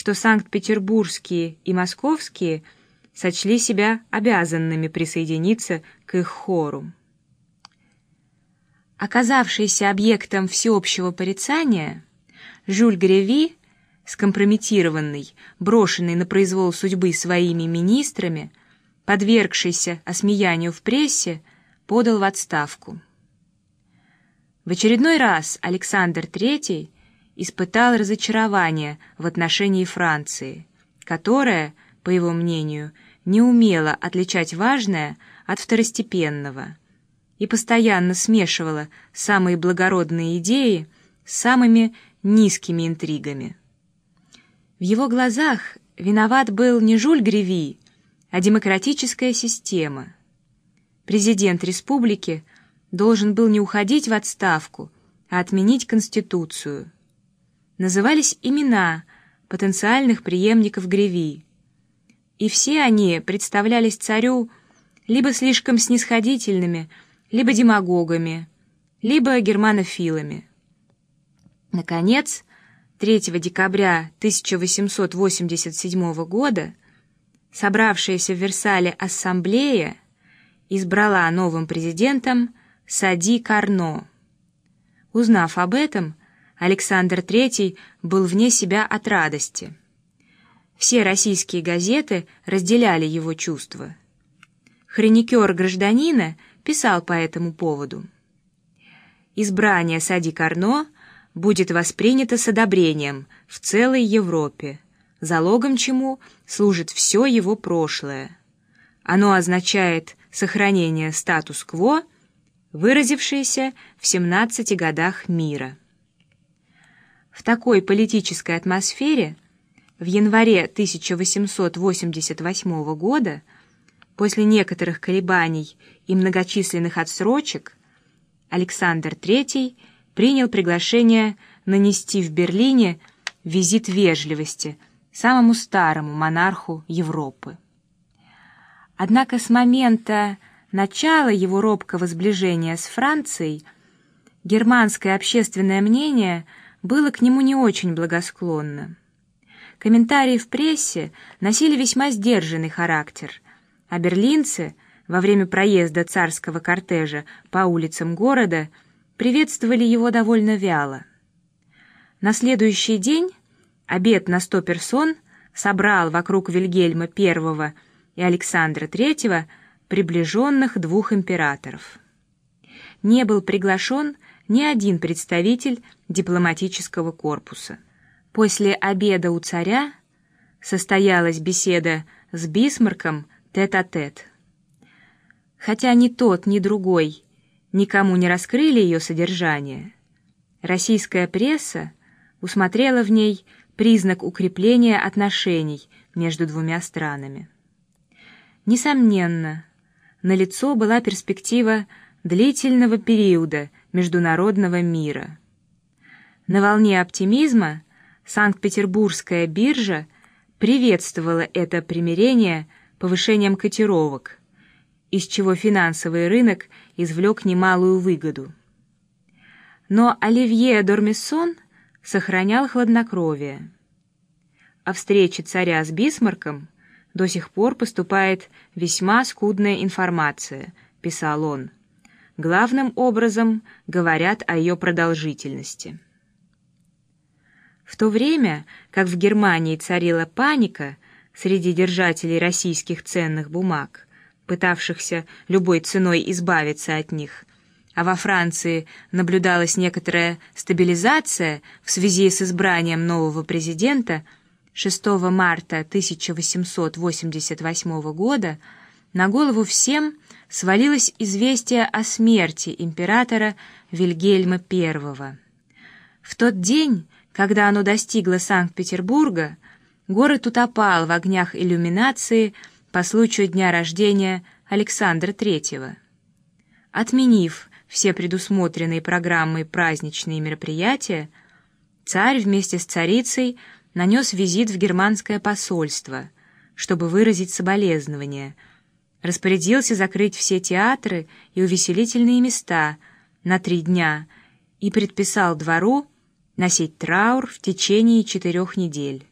что санкт-петербургские и московские сочли себя обязанными присоединиться к их хору. Оказавшийся объектом всеобщего порицания, Жюль Греви, скомпрометированный, брошенный на произвол судьбы своими министрами, подвергшийся осмеянию в прессе, подал в отставку. В очередной раз Александр III испытал разочарование в отношении Франции, которая, по его мнению, не умела отличать важное от второстепенного и постоянно смешивала самые благородные идеи с самыми низкими интригами. В его глазах виноват был не Жюль Греви, а демократическая система. Президент республики должен был не уходить в отставку, а отменить Конституцию. Назывались имена потенциальных преемников Греви, и все они представлялись царю либо слишком снисходительными, либо демагогами, либо германофилами. Наконец, 3 декабря 1887 года собравшаяся в Версале ассамблея избрала новым президентом Сади Карно. Узнав об этом, Александр III был вне себя от радости. Все российские газеты разделяли его чувства. Хроникер «Гражданина» писал по этому поводу: «Избрание Сади Карно будет воспринято с одобрением в целой Европе, залогом чему служит все его прошлое. Оно означает сохранение статус-кво, выразившееся в 17 годах мира». В такой политической атмосфере в январе 1888 года, после некоторых колебаний и многочисленных отсрочек, Александр III принял приглашение нанести в Берлине визит вежливости самому старому монарху Европы. Однако с момента начала его робкого сближения с Францией германское общественное мнение было к нему не очень благосклонно. Комментарии в прессе носили весьма сдержанный характер, а берлинцы во время проезда царского кортежа по улицам города приветствовали его довольно вяло. На следующий день обед на 100 персон собрал вокруг Вильгельма I и Александра III приближенных двух императоров. Не был приглашен ни один представитель дипломатического корпуса. После обеда у царя состоялась беседа с Бисмарком тет-а-тет. Хотя ни тот, ни другой никому не раскрыли ее содержание, российская пресса усмотрела в ней признак укрепления отношений между двумя странами. Несомненно, налицо была перспектива длительного периода международного мира. На волне оптимизма Санкт-Петербургская биржа приветствовала это примирение повышением котировок, из чего финансовый рынок извлек немалую выгоду. Но Оливье Дормессон сохранял хладнокровие. О встрече царя с Бисмарком до сих пор поступает весьма скудная информация, писал он. Главным образом говорят о ее продолжительности. В то время, как в Германии царила паника среди держателей российских ценных бумаг, пытавшихся любой ценой избавиться от них, а во Франции наблюдалась некоторая стабилизация в связи с избранием нового президента, 6 марта 1888 года на голову всем свалилось известие о смерти императора Вильгельма I. В тот день, когда оно достигло Санкт-Петербурга, город утопал в огнях иллюминации по случаю дня рождения Александра III. Отменив все предусмотренные программой праздничные мероприятия, царь вместе с царицей нанес визит в германское посольство, чтобы выразить соболезнования, распорядился закрыть все театры и увеселительные места на 3 дня и предписал двору носить траур в течение 4 недель.